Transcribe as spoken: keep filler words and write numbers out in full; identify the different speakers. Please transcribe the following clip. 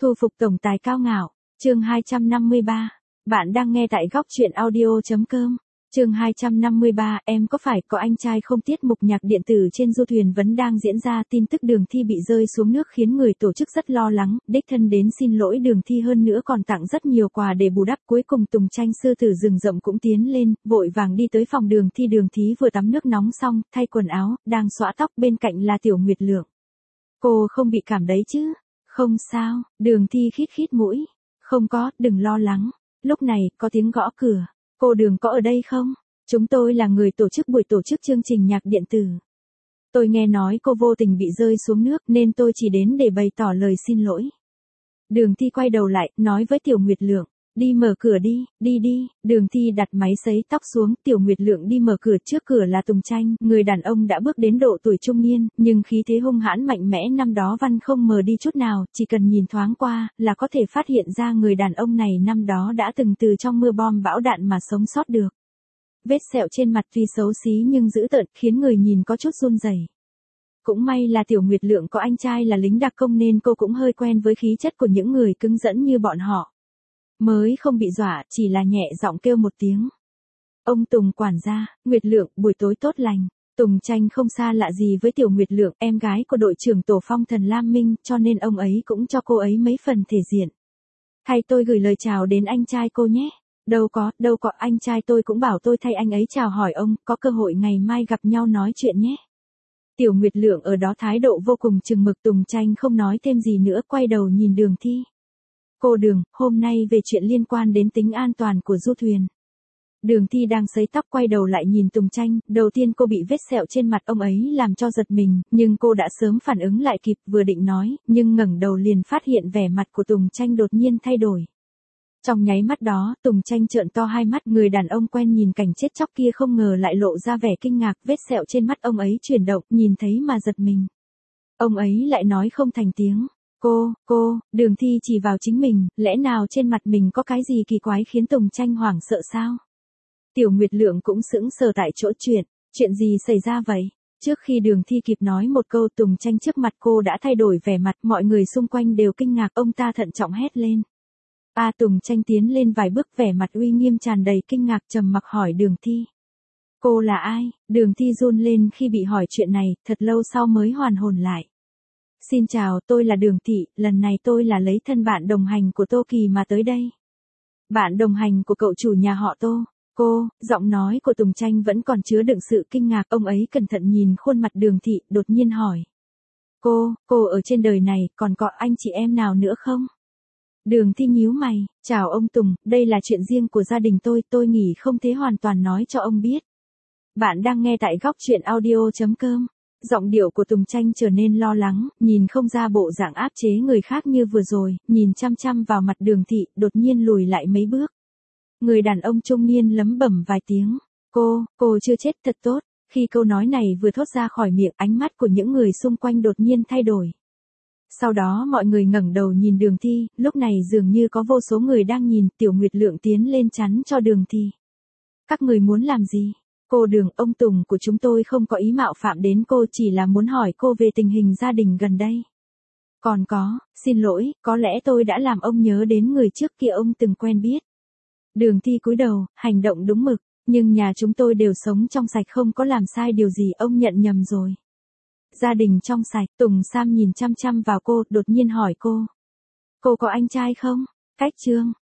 Speaker 1: Thu phục tổng tài cao ngạo, chương hai trăm năm mươi ba. Bạn đang nghe tại góc truyện audio.com. Chương hai trăm năm mươi ba, em có phải có anh trai không? Tiết mục nhạc điện tử trên du thuyền vẫn đang diễn ra, tin tức Đường Thi bị rơi xuống nước khiến người tổ chức rất lo lắng, đích thân đến xin lỗi Đường Thi, hơn nữa còn tặng rất nhiều quà để bù đắp. Cuối cùng Tùng Tranh sư tử rừng rậm cũng tiến lên, vội vàng đi tới phòng Đường Thi. Đường Thi vừa tắm nước nóng xong, thay quần áo, đang xõa tóc, bên cạnh là Tiểu Nguyệt Lượng. Cô không bị cảm đấy chứ? Không sao, Đường Thi khít khít mũi. Không có, đừng lo lắng. Lúc này, có tiếng gõ cửa. Cô Đường có ở đây không? Chúng tôi là người tổ chức buổi tổ chức chương trình nhạc điện tử. Tôi nghe nói cô vô tình bị rơi xuống nước nên tôi chỉ đến để bày tỏ lời xin lỗi. Đường Thi quay đầu lại, nói với Tiểu Nguyệt Lượng. Đi mở cửa đi, đi đi. Đường Thi đặt máy sấy tóc xuống, Tiểu Nguyệt Lượng đi mở cửa. Trước cửa là Tùng Tranh, người đàn ông đã bước đến độ tuổi trung niên, nhưng khí thế hung hãn mạnh mẽ năm đó Văn không mờ đi chút nào, chỉ cần nhìn thoáng qua, là có thể phát hiện ra người đàn ông này năm đó đã từng từ trong mưa bom bão đạn mà sống sót được. Vết sẹo trên mặt tuy xấu xí nhưng dữ tợn, khiến người nhìn có chút run rẩy. Cũng may là Tiểu Nguyệt Lượng có anh trai là lính đặc công nên cô cũng hơi quen với khí chất của những người cứng rắn như bọn họ. Mới không bị dọa, chỉ là nhẹ giọng kêu một tiếng. Ông Tùng quản gia. Nguyệt Lượng, buổi tối tốt lành. Tùng Tranh không xa lạ gì với Tiểu Nguyệt Lượng, em gái của đội trưởng tổ phong thần Lam Minh, cho nên ông ấy cũng cho cô ấy mấy phần thể diện. Thay tôi gửi lời chào đến anh trai cô nhé. Đâu có, đâu có, anh trai tôi cũng bảo tôi thay anh ấy chào hỏi ông, có cơ hội ngày mai gặp nhau nói chuyện nhé. Tiểu Nguyệt Lượng ở đó thái độ vô cùng chừng mực. Tùng Tranh không nói thêm gì nữa, quay đầu nhìn Đường Thi. Cô Đường, hôm nay về chuyện liên quan đến tính an toàn của du thuyền. Đường Thi đang sấy tóc quay đầu lại nhìn Tùng Tranh, đầu tiên cô bị vết sẹo trên mặt ông ấy làm cho giật mình, nhưng cô đã sớm phản ứng lại kịp, vừa định nói, nhưng ngẩng đầu liền phát hiện vẻ mặt của Tùng Tranh đột nhiên thay đổi. Trong nháy mắt đó, Tùng Tranh trợn to hai mắt, người đàn ông quen nhìn cảnh chết chóc kia không ngờ lại lộ ra vẻ kinh ngạc, vết sẹo trên mắt ông ấy chuyển động, nhìn thấy mà giật mình. Ông ấy lại nói không thành tiếng. Cô, cô, Đường Thi chỉ vào chính mình, lẽ nào trên mặt mình có cái gì kỳ quái khiến Tùng Tranh hoảng sợ sao? Tiểu Nguyệt Lượng cũng sững sờ tại chỗ. Chuyện, chuyện gì xảy ra vậy? Trước khi Đường Thi kịp nói một câu, Tùng Tranh trước mặt cô đã thay đổi vẻ mặt, mọi người xung quanh đều kinh ngạc, ông ta thận trọng hét lên. A à, Tùng Tranh tiến lên vài bước, vẻ mặt uy nghiêm tràn đầy kinh ngạc, trầm mặc hỏi Đường Thi. Cô là ai? Đường Thi run lên khi bị hỏi chuyện này, thật lâu sau mới hoàn hồn lại. Xin chào, tôi là Đường Thị, lần này tôi là lấy thân bạn đồng hành của Tô Kỳ mà tới đây. Bạn đồng hành của cậu chủ nhà họ Tô. Cô, giọng nói của Tùng Tranh vẫn còn chứa đựng sự kinh ngạc, ông ấy cẩn thận nhìn khuôn mặt Đường Thị, đột nhiên hỏi. Cô, cô ở trên đời này, còn có anh chị em nào nữa không? Đường Thi nhíu mày, chào ông Tùng, đây là chuyện riêng của gia đình tôi, tôi nghĩ không thể hoàn toàn nói cho ông biết. Bạn đang nghe tại góc truyện audio.com. Giọng điệu của Tùng Tranh trở nên lo lắng, nhìn không ra bộ dạng áp chế người khác như vừa rồi, nhìn chăm chăm vào mặt Đường Thị, đột nhiên lùi lại mấy bước. Người đàn ông trung niên lẩm bẩm vài tiếng. Cô, cô chưa chết, thật tốt. Khi câu nói này vừa thốt ra khỏi miệng, ánh mắt của những người xung quanh đột nhiên thay đổi. Sau đó mọi người ngẩng đầu nhìn Đường Thi, lúc này dường như có vô số người đang nhìn. Tiểu Nguyệt Lượng tiến lên chắn cho Đường Thi. Các người muốn làm gì? Cô Đường, ông Tùng của chúng tôi không có ý mạo phạm đến cô, chỉ là muốn hỏi cô về tình hình gia đình gần đây. Còn có, xin lỗi, có lẽ tôi đã làm ông nhớ đến người trước kia ông từng quen biết. Đường Thi cúi đầu, hành động đúng mực, nhưng nhà chúng tôi đều sống trong sạch, không có làm sai điều gì, ông nhận nhầm rồi. Gia đình trong sạch. Tùng Sam nhìn chăm chăm vào cô, đột nhiên hỏi cô. Cô có anh trai không? Cách Trương,